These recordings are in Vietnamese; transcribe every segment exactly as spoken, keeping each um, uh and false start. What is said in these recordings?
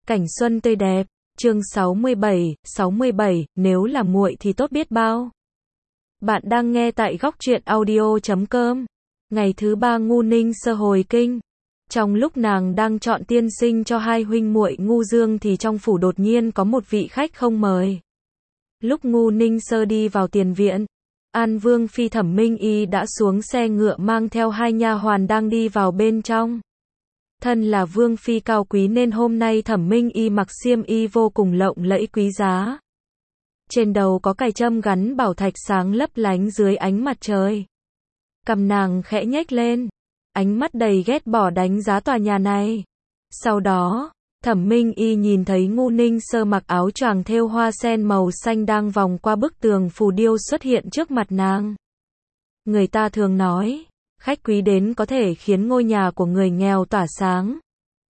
Cảnh xuân tươi đẹp, chương sáu mươi bảy, sáu mươi bảy, nếu là muội thì tốt biết bao. Bạn đang nghe tại góc truyện audio chấm com. Ngày thứ ba Ngu Ninh Sơ hồi kinh. Trong lúc nàng đang chọn tiên sinh cho hai huynh muội Ngu Dương thì trong phủ đột nhiên có một vị khách không mời. Lúc Ngu Ninh Sơ đi vào tiền viện, An Vương phi Thẩm Minh Y đã xuống xe ngựa mang theo hai nha hoàn đang đi vào bên trong. Thân là vương phi cao quý nên hôm nay Thẩm Minh Y mặc xiêm y vô cùng lộng lẫy quý giá. Trên đầu có cài trâm gắn bảo thạch sáng lấp lánh dưới ánh mặt trời. Cằm nàng khẽ nhếch lên, ánh mắt đầy ghét bỏ đánh giá tòa nhà này. Sau đó, Thẩm Minh Y nhìn thấy Ngu Ninh Sơ mặc áo choàng thêu hoa sen màu xanh đang vòng qua bức tường phù điêu xuất hiện trước mặt nàng. Người ta thường nói, khách quý đến có thể khiến ngôi nhà của người nghèo tỏa sáng.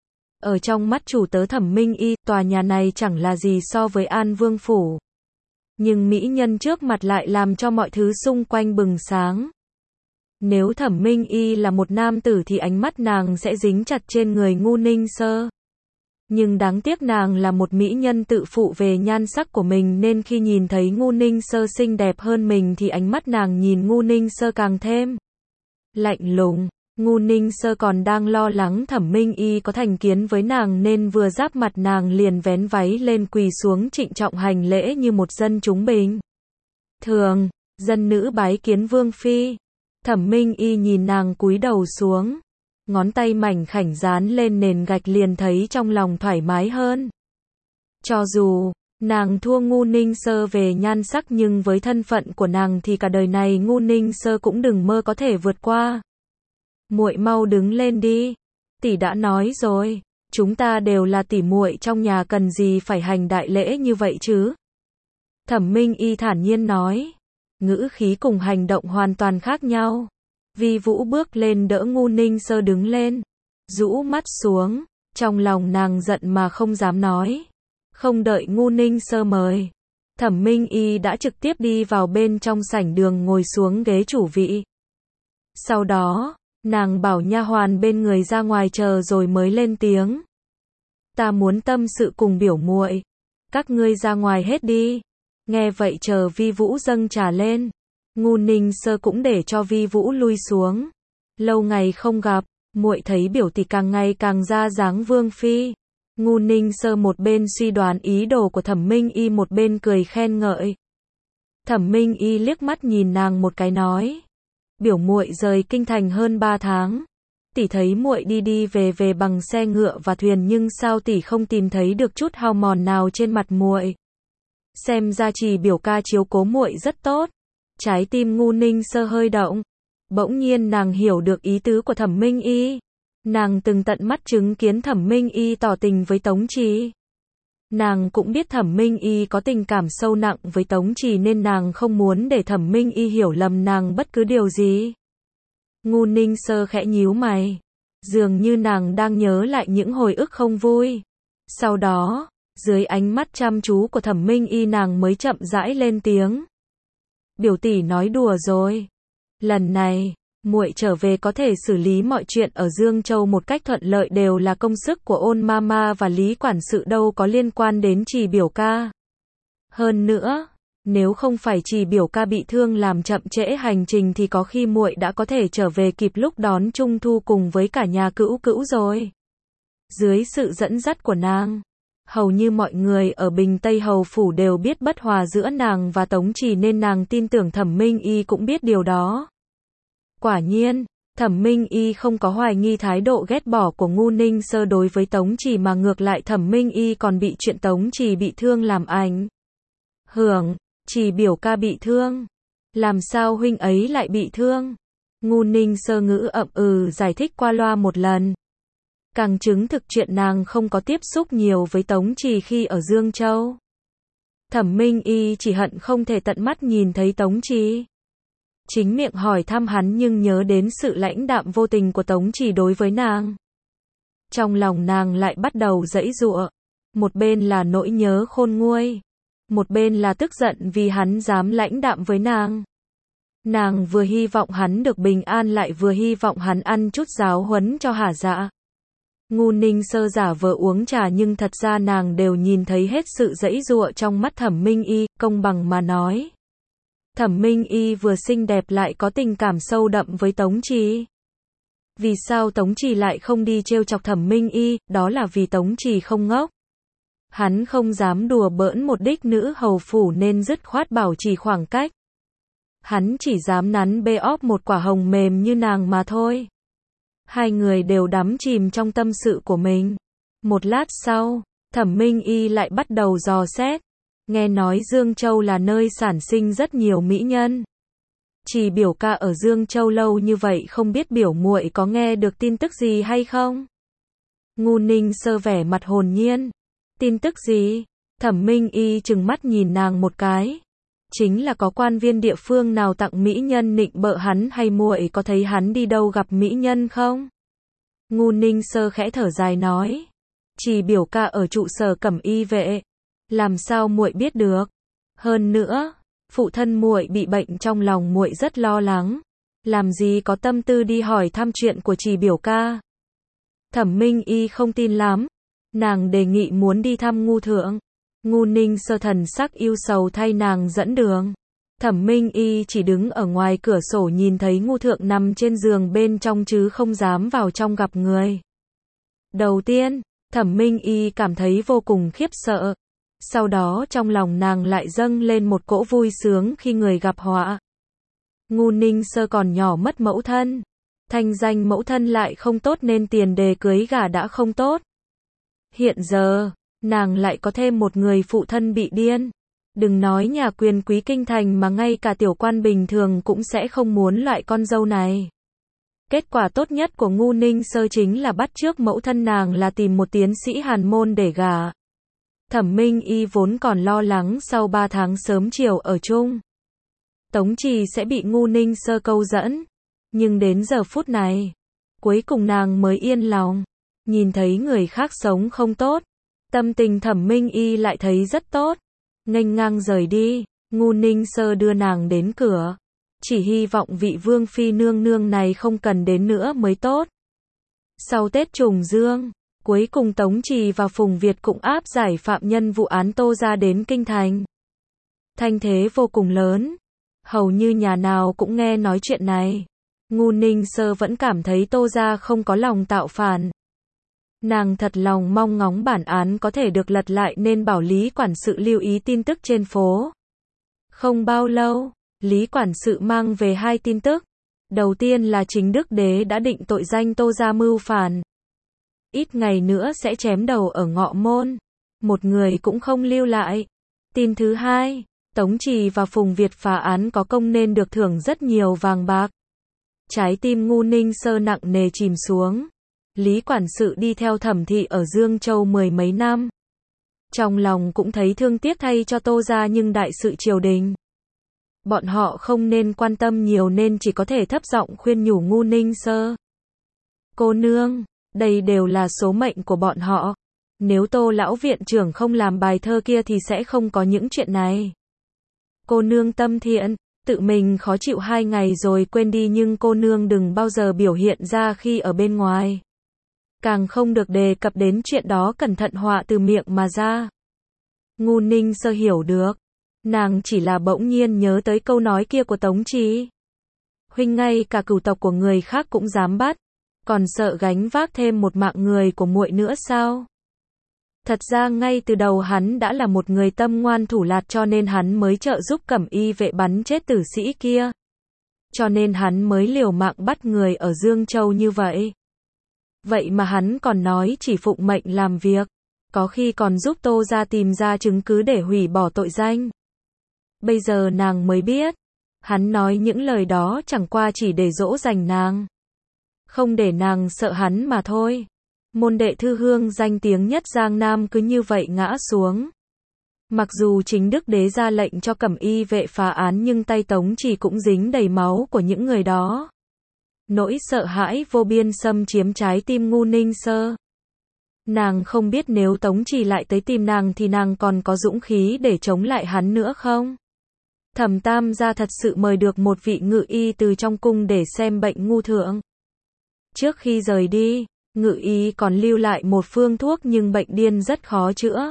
Ở trong mắt chủ tớ Thẩm Minh Y, tòa nhà này chẳng là gì so với An Vương phủ. Nhưng mỹ nhân trước mặt lại làm cho mọi thứ xung quanh bừng sáng. Nếu Thẩm Minh Y là một nam tử thì ánh mắt nàng sẽ dính chặt trên người Ngu Ninh Sơ. Nhưng đáng tiếc nàng là một mỹ nhân tự phụ về nhan sắc của mình nên khi nhìn thấy Ngu Ninh Sơ xinh đẹp hơn mình thì ánh mắt nàng nhìn Ngu Ninh Sơ càng thêm lạnh lùng. Ngu Ninh Sơ còn đang lo lắng Thẩm Minh Y có thành kiến với nàng nên vừa giáp mặt nàng liền vén váy lên quỳ xuống trịnh trọng hành lễ như một dân chúng bình thường, dân nữ bái kiến vương phi. Thẩm Minh Y nhìn nàng cúi đầu xuống, ngón tay mảnh khảnh dán lên nền gạch liền thấy trong lòng thoải mái hơn. Cho dù nàng thua Ngu Ninh Sơ về nhan sắc nhưng với thân phận của nàng thì cả đời này Ngu Ninh Sơ cũng đừng mơ có thể vượt qua. Muội mau đứng lên đi, tỷ đã nói rồi, chúng ta đều là tỷ muội trong nhà cần gì phải hành đại lễ như vậy chứ? Thẩm Minh Y thản nhiên nói, ngữ khí cùng hành động hoàn toàn khác nhau. Vi Vũ bước lên đỡ Ngu Ninh Sơ đứng lên, rũ mắt xuống, trong lòng nàng giận mà không dám nói. Không đợi Ngu Ninh Sơ mời, Thẩm Minh Y đã trực tiếp đi vào bên trong sảnh đường ngồi xuống ghế chủ vị. Sau đó, nàng bảo nha hoàn bên người ra ngoài chờ rồi mới lên tiếng. Ta muốn tâm sự cùng biểu muội, các ngươi ra ngoài hết đi. Nghe vậy chờ Vi Vũ dâng trà lên, Ngu Ninh Sơ cũng để cho Vi Vũ lui xuống. Lâu ngày không gặp, muội thấy biểu tỷ càng ngày càng ra dáng vương phi. Ngu Ninh Sơ một bên suy đoán ý đồ của Thẩm Minh Y một bên cười khen ngợi. Thẩm Minh Y liếc mắt nhìn nàng một cái nói, biểu muội rời kinh thành hơn ba tháng, tỷ thấy muội đi đi về về bằng xe ngựa và thuyền nhưng sao tỷ không tìm thấy được chút hao mòn nào trên mặt muội? Xem ra Trì biểu ca chiếu cố muội rất tốt. Trái tim Ngu Ninh Sơ hơi động, bỗng nhiên nàng hiểu được ý tứ của Thẩm Minh Y. Nàng từng tận mắt chứng kiến Thẩm Minh Y tỏ tình với Tống Trì. Nàng cũng biết Thẩm Minh Y có tình cảm sâu nặng với Tống Trì nên nàng không muốn để Thẩm Minh Y hiểu lầm nàng bất cứ điều gì. Ngu Ninh Sơ khẽ nhíu mày, dường như nàng đang nhớ lại những hồi ức không vui. Sau đó, dưới ánh mắt chăm chú của Thẩm Minh Y nàng mới chậm rãi lên tiếng. Biểu tỷ nói đùa rồi. Lần này, muội trở về có thể xử lý mọi chuyện ở Dương Châu một cách thuận lợi đều là công sức của Ôn Mama và Lý quản sự đâu có liên quan đến Trì biểu ca. Hơn nữa, nếu không phải Trì biểu ca bị thương làm chậm trễ hành trình thì có khi muội đã có thể trở về kịp lúc đón Trung Thu cùng với cả nhà Cữu Cữu rồi. Dưới sự dẫn dắt của nàng, hầu như mọi người ở Bình Tây Hầu phủ đều biết bất hòa giữa nàng và Tống Trì nên nàng tin tưởng Thẩm Minh Y cũng biết điều đó. Quả nhiên, Thẩm Minh Y không có hoài nghi thái độ ghét bỏ của Ngu Ninh Sơ đối với Tống Trì mà ngược lại Thẩm Minh Y còn bị chuyện Tống Trì bị thương làm ảnh hưởng. Trì biểu ca bị thương, làm sao huynh ấy lại bị thương? Ngu Ninh Sơ ngữ ậm ừ giải thích qua loa một lần, càng chứng thực chuyện nàng không có tiếp xúc nhiều với Tống Trì khi ở Dương Châu. Thẩm Minh Y chỉ hận không thể tận mắt nhìn thấy Tống Trì. Chính miệng hỏi thăm hắn nhưng nhớ đến sự lãnh đạm vô tình của Tống Trì đối với nàng. Trong lòng nàng lại bắt đầu giãy giụa. Một bên là nỗi nhớ khôn nguôi, một bên là tức giận vì hắn dám lãnh đạm với nàng. Nàng vừa hy vọng hắn được bình an lại vừa hy vọng hắn ăn chút giáo huấn cho hả dạ. Ngu Ninh Sơ giả vờ uống trà nhưng thật ra nàng đều nhìn thấy hết sự giãy giụa trong mắt Thẩm Minh Y, công bằng mà nói. Thẩm Minh Y vừa xinh đẹp lại có tình cảm sâu đậm với Tống Trì. Vì sao Tống Trì lại không đi trêu chọc Thẩm Minh Y, đó là vì Tống Trì không ngốc. Hắn không dám đùa bỡn một đích nữ hầu phủ nên dứt khoát bảo trì khoảng cách. Hắn chỉ dám nắn bê óp một quả hồng mềm như nàng mà thôi. Hai người đều đắm chìm trong tâm sự của mình. Một lát sau, Thẩm Minh Y lại bắt đầu dò xét. Nghe nói Dương Châu là nơi sản sinh rất nhiều mỹ nhân. Chỉ biểu ca ở Dương Châu lâu như vậy không biết biểu muội có nghe được tin tức gì hay không? Ngu Ninh Sơ vẻ mặt hồn nhiên. Tin tức gì? Thẩm Minh Y trừng mắt nhìn nàng một cái. Chính là có quan viên địa phương nào tặng mỹ nhân nịnh bợ hắn hay muội có thấy hắn đi đâu gặp mỹ nhân không? Ngu Ninh Sơ khẽ thở dài nói. Chỉ biểu ca ở trụ sở Cẩm Y vệ. Làm sao muội biết được? Hơn nữa, phụ thân muội bị bệnh trong lòng muội rất lo lắng. Làm gì có tâm tư đi hỏi thăm chuyện của Trì biểu ca? Thẩm Minh Y không tin lắm. Nàng đề nghị muốn đi thăm Ngu thượng. Ngu Ninh Sơ thần sắc yêu sầu thay nàng dẫn đường. Thẩm Minh Y chỉ đứng ở ngoài cửa sổ nhìn thấy Ngu thượng nằm trên giường bên trong chứ không dám vào trong gặp người. Đầu tiên, Thẩm Minh Y cảm thấy vô cùng khiếp sợ. Sau đó trong lòng nàng lại dâng lên một cỗ vui sướng khi người gặp họa. Ngu Ninh Sơ còn nhỏ mất mẫu thân. Thanh danh mẫu thân lại không tốt nên tiền đề cưới gả đã không tốt. Hiện giờ, nàng lại có thêm một người phụ thân bị điên. Đừng nói nhà quyền quý kinh thành mà ngay cả tiểu quan bình thường cũng sẽ không muốn loại con dâu này. Kết quả tốt nhất của Ngu Ninh Sơ chính là bắt chước mẫu thân nàng là tìm một tiến sĩ hàn môn để gả. Thẩm Minh Y vốn còn lo lắng sau ba tháng sớm chiều ở chung, Tống Trì sẽ bị Ngu Ninh Sơ câu dẫn. Nhưng đến giờ phút này, cuối cùng nàng mới yên lòng. Nhìn thấy người khác sống không tốt, tâm tình Thẩm Minh Y lại thấy rất tốt. Nghênh ngang rời đi, Ngu Ninh Sơ đưa nàng đến cửa. Chỉ hy vọng vị vương phi nương nương này không cần đến nữa mới tốt. Sau Tết Trùng Dương, cuối cùng Tống Trì và Phùng Việt cũng áp giải phạm nhân vụ án Tô gia đến kinh thành. Thanh thế vô cùng lớn, hầu như nhà nào cũng nghe nói chuyện này. Ngu Ninh Sơ vẫn cảm thấy Tô gia không có lòng tạo phản. Nàng thật lòng mong ngóng bản án có thể được lật lại nên bảo Lý quản sự lưu ý tin tức trên phố. Không bao lâu, Lý quản sự mang về hai tin tức. Đầu tiên là chính đức đế đã định tội danh Tô gia mưu phản. Ít ngày nữa sẽ chém đầu ở Ngọ Môn. Một người cũng không lưu lại. Tin thứ hai, Tống Trì và Phùng Việt phá án có công nên được thưởng rất nhiều vàng bạc. Trái tim Ngu Ninh Sơ nặng nề chìm xuống. Lý quản sự đi theo Thẩm thị ở Dương Châu mười mấy năm. Trong lòng cũng thấy thương tiếc thay cho Tô gia nhưng đại sự triều đình. Bọn họ không nên quan tâm nhiều nên chỉ có thể thấp giọng khuyên nhủ Ngu Ninh Sơ. Cô nương, đây đều là số mệnh của bọn họ. Nếu Tô lão viện trưởng không làm bài thơ kia thì sẽ không có những chuyện này. Cô nương tâm thiện, tự mình khó chịu hai ngày rồi quên đi nhưng cô nương đừng bao giờ biểu hiện ra khi ở bên ngoài. Càng không được đề cập đến chuyện đó cẩn thận họa từ miệng mà ra. Ngu Ninh Sơ hiểu được. Nàng chỉ là bỗng nhiên nhớ tới câu nói kia của Tống Trì. Huynh ngay cả cửu tộc của người khác cũng dám bắt. Còn sợ gánh vác thêm một mạng người của muội nữa sao? Thật ra ngay từ đầu hắn đã là một người tâm ngoan thủ lạt cho nên hắn mới trợ giúp Cẩm Y vệ bắn chết tử sĩ kia. Cho nên hắn mới liều mạng bắt người ở Dương Châu như vậy. Vậy mà hắn còn nói chỉ phụng mệnh làm việc. Có khi còn giúp Tô gia tìm ra chứng cứ để hủy bỏ tội danh. Bây giờ nàng mới biết. Hắn nói những lời đó chẳng qua chỉ để dỗ dành nàng. Không để nàng sợ hắn mà thôi. Môn đệ thư hương danh tiếng nhất Giang Nam cứ như vậy ngã xuống. Mặc dù chính đức đế ra lệnh cho Cẩm Y vệ phá án nhưng tay Tống Trì cũng dính đầy máu của những người đó. Nỗi sợ hãi vô biên xâm chiếm trái tim Ngu Ninh Sơ. Nàng không biết nếu Tống Trì lại tới tìm nàng thì nàng còn có dũng khí để chống lại hắn nữa không? Thẩm Tam gia thật sự mời được một vị ngự y từ trong cung để xem bệnh Ngu thượng. Trước khi rời đi, Ngự y còn lưu lại một phương thuốc nhưng bệnh điên rất khó chữa.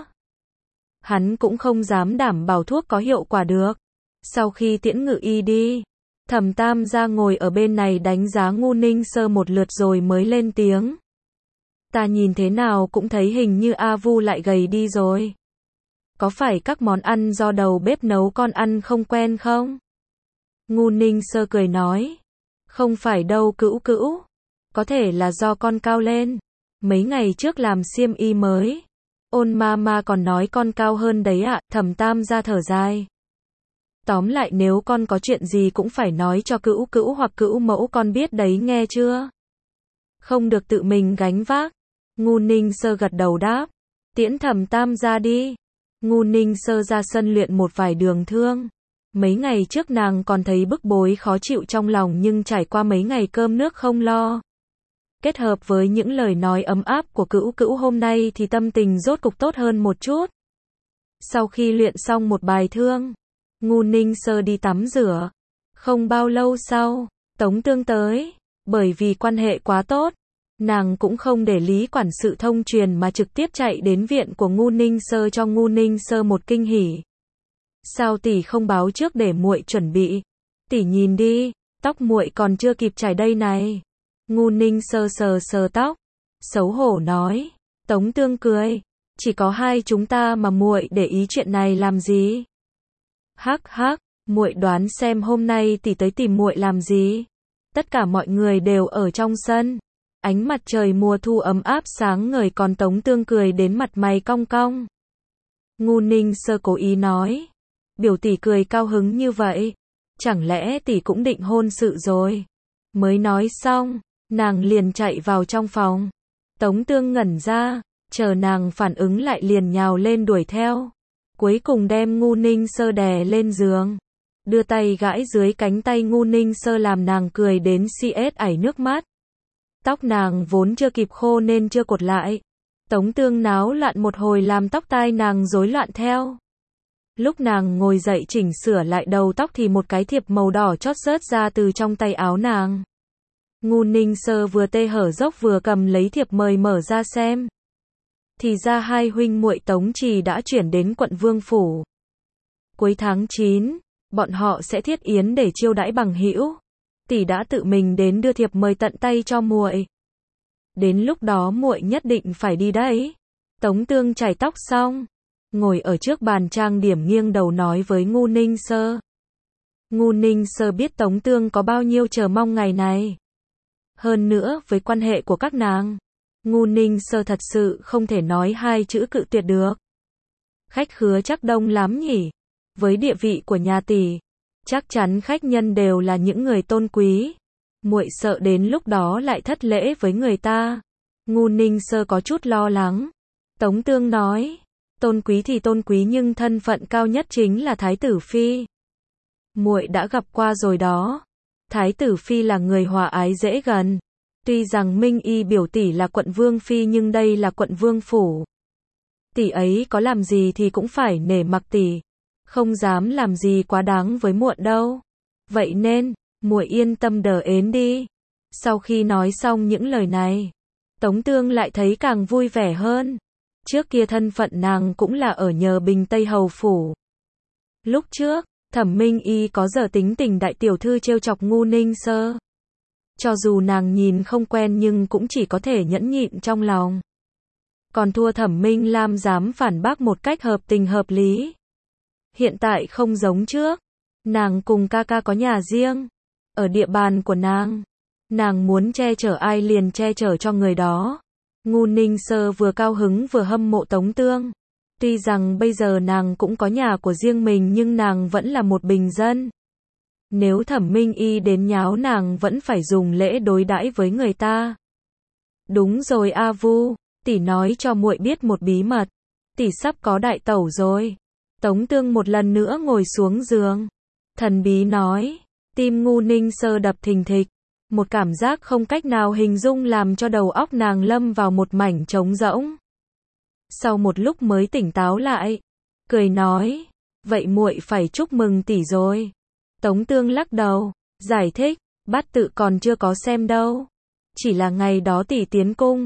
Hắn cũng không dám đảm bảo thuốc có hiệu quả được. Sau khi tiễn Ngự y đi, Thẩm Tam gia ngồi ở bên này đánh giá Ngu Ninh Sơ một lượt rồi mới lên tiếng. Ta nhìn thế nào cũng thấy hình như A Vu lại gầy đi rồi. Có phải các món ăn do đầu bếp nấu con ăn không quen không? Ngu Ninh Sơ cười nói. Không phải đâu Cữu Cữu. Có thể là do con cao lên. Mấy ngày trước làm xiêm y mới. Ôn ma ma còn nói con cao hơn đấy ạ. Thẩm Tam gia thở dài. Tóm lại nếu con có chuyện gì cũng phải nói cho Cữu Cữu hoặc Cữu mẫu con biết đấy nghe chưa? Không được tự mình gánh vác. Ngu Ninh Sơ gật đầu đáp. Tiễn Thẩm Tam gia đi. Ngu Ninh Sơ ra sân luyện một vài đường thương. Mấy ngày trước nàng còn thấy bức bối khó chịu trong lòng nhưng trải qua mấy ngày cơm nước không lo. Kết hợp với những lời nói ấm áp của Cữu Cữu hôm nay thì tâm tình rốt cục tốt hơn một chút. Sau khi luyện xong một bài thương, Ngu Ninh Sơ đi tắm rửa. Không bao lâu sau, Tống Tương tới. Bởi vì quan hệ quá tốt, nàng cũng không để lý quản sự thông truyền mà trực tiếp chạy đến viện của Ngu Ninh Sơ cho Ngu Ninh Sơ một kinh hỉ. Sao tỷ không báo trước để muội chuẩn bị? Tỷ nhìn đi, tóc muội còn chưa kịp chải đây này. Ngu Ninh Sơ sờ sờ tóc, xấu hổ nói. Tống Tương cười, chỉ có hai chúng ta mà muội để ý chuyện này làm gì? Hắc hắc, muội đoán xem hôm nay tỷ tới tìm muội làm gì? Tất cả mọi người đều ở trong sân. Ánh mặt trời mùa thu ấm áp sáng ngời còn Tống Tương cười đến mặt mày cong cong. Ngu Ninh Sơ cố ý nói. Biểu tỷ cười cao hứng như vậy. Chẳng lẽ tỷ cũng định hôn sự rồi? Mới nói xong, nàng liền chạy vào trong phòng. Tống Tương ngẩn ra, chờ nàng phản ứng lại liền nhào lên đuổi theo. Cuối cùng đem Ngu Ninh Sơ đè lên giường. Đưa tay gãi dưới cánh tay Ngu Ninh Sơ làm nàng cười đến si ết ảy nước mắt. Tóc nàng vốn chưa kịp khô nên chưa cột lại. Tống Tương náo loạn một hồi làm tóc tai nàng rối loạn theo. Lúc nàng ngồi dậy chỉnh sửa lại đầu tóc thì một cái thiệp màu đỏ chót rớt ra từ trong tay áo nàng. Ngu Ninh Sơ vừa tê hở dốc vừa cầm lấy thiệp mời mở ra xem. Thì ra hai huynh muội Tống Trì đã chuyển đến quận Vương Phủ. Cuối tháng chín, bọn họ sẽ thiết yến để chiêu đãi bằng hữu. Tỷ đã tự mình đến đưa thiệp mời tận tay cho muội. Đến lúc đó muội nhất định phải đi đấy. Tống Tương chải tóc xong, ngồi ở trước bàn trang điểm nghiêng đầu nói với Ngu Ninh Sơ. Ngu Ninh Sơ biết Tống Tương có bao nhiêu chờ mong ngày này. Hơn nữa với quan hệ của các nàng, Ngu Ninh Sơ thật sự không thể nói hai chữ cự tuyệt được. Khách khứa chắc đông lắm nhỉ. Với địa vị của nhà tỷ, chắc chắn khách nhân đều là những người tôn quý. Muội sợ đến lúc đó lại thất lễ với người ta. Ngu Ninh Sơ có chút lo lắng. Tống Tương nói, tôn quý thì tôn quý nhưng thân phận cao nhất chính là Thái tử Phi. Muội đã gặp qua rồi đó. Thái tử Phi là người hòa ái dễ gần. Tuy rằng Minh Y biểu tỷ là quận Vương Phi nhưng đây là quận Vương Phủ. Tỷ ấy có làm gì thì cũng phải nể mặc tỷ. Không dám làm gì quá đáng với muội đâu. Vậy nên, muội yên tâm đờ ến đi. Sau khi nói xong những lời này, Tống Tương lại thấy càng vui vẻ hơn. Trước kia thân phận nàng cũng là ở nhờ Bình Tây Hầu Phủ. Lúc trước, Thẩm Minh Y có giờ tính tình đại tiểu thư trêu chọc Ngu Ninh Sơ. Cho dù nàng nhìn không quen nhưng cũng chỉ có thể nhẫn nhịn trong lòng. Còn thua Thẩm Minh Lam dám phản bác một cách hợp tình hợp lý. Hiện tại không giống trước. Nàng cùng ca ca có nhà riêng. Ở địa bàn của nàng, nàng muốn che chở ai liền che chở cho người đó. Ngu Ninh Sơ vừa cao hứng vừa hâm mộ Tống Tương. Tuy rằng bây giờ nàng cũng có nhà của riêng mình nhưng nàng vẫn là một bình dân. Nếu Thẩm Minh Y đến nháo nàng vẫn phải dùng lễ đối đãi với người ta. Đúng rồi A Vu, tỷ nói cho muội biết một bí mật. Tỷ sắp có đại tẩu rồi. Tống Tương một lần nữa ngồi xuống giường. Thần bí nói, tim Ngu Ninh Sơ đập thình thịch. Một cảm giác không cách nào hình dung làm cho đầu óc nàng lâm vào một mảnh trống rỗng. Sau một lúc mới tỉnh táo lại, cười nói, vậy muội phải chúc mừng tỷ rồi. Tống Tương lắc đầu, giải thích, bát tự còn chưa có xem đâu. Chỉ là ngày đó tỷ tiến cung,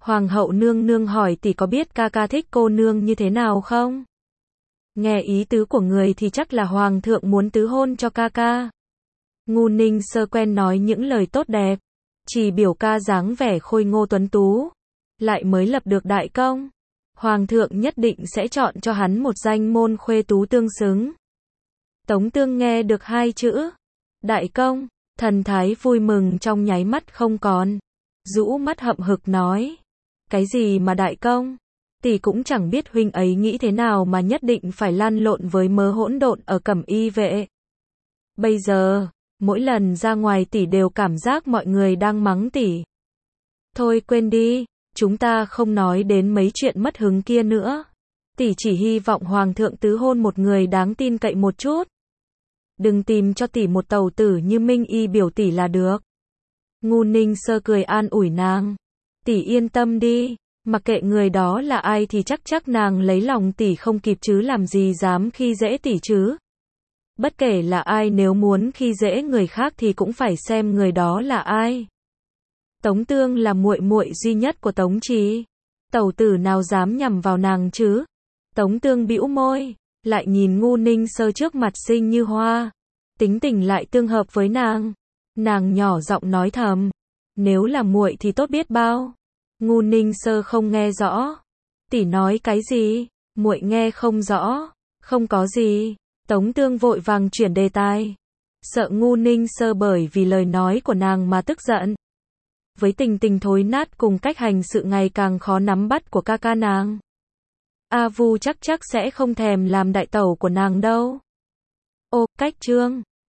Hoàng hậu nương nương hỏi tỷ có biết ca ca thích cô nương như thế nào không? Nghe ý tứ của người thì chắc là hoàng thượng muốn tứ hôn cho ca ca. Ngu Ninh Sơ quen nói những lời tốt đẹp, chỉ biểu ca dáng vẻ khôi ngô tuấn tú, lại mới lập được đại công. Hoàng thượng nhất định sẽ chọn cho hắn một danh môn khuê tú tương xứng. Tống Tương nghe được hai chữ đại công, thần thái vui mừng trong nháy mắt không còn, rũ mắt hậm hực nói, cái gì mà đại công? Tỷ cũng chẳng biết huynh ấy nghĩ thế nào mà nhất định phải lăn lộn với mớ hỗn độn ở Cẩm Y vệ. Bây giờ, mỗi lần ra ngoài tỷ đều cảm giác mọi người đang mắng tỷ. Thôi quên đi, chúng ta không nói đến mấy chuyện mất hứng kia nữa. Tỷ chỉ hy vọng hoàng thượng tứ hôn một người đáng tin cậy một chút. Đừng tìm cho tỷ một tàu tử như Minh Y biểu tỷ là được. Ngu Ninh Sơ cười an ủi nàng. Tỷ yên tâm đi, mặc kệ người đó là ai thì chắc chắc nàng lấy lòng tỷ không kịp chứ làm gì dám khi dễ tỷ chứ. Bất kể là ai nếu muốn khi dễ người khác thì cũng phải xem người đó là ai. Tống Tương là muội muội duy nhất của Tống Trì, tẩu tử nào dám nhằm vào nàng chứ? Tống Tương bĩu môi, lại nhìn Ngu Ninh Sơ trước mặt xinh như hoa, tính tình lại tương hợp với nàng. Nàng nhỏ giọng nói thầm, nếu là muội thì tốt biết bao. Ngu Ninh Sơ không nghe rõ. Tỷ nói cái gì? Muội nghe không rõ. Không có gì. Tống Tương vội vàng chuyển đề tài, sợ Ngu Ninh Sơ bởi vì lời nói của nàng mà tức giận. Với tình tình thối nát cùng cách hành sự ngày càng khó nắm bắt của ca ca nàng, A Vu chắc chắc sẽ không thèm làm đại tẩu của nàng đâu. Ô, cách trương.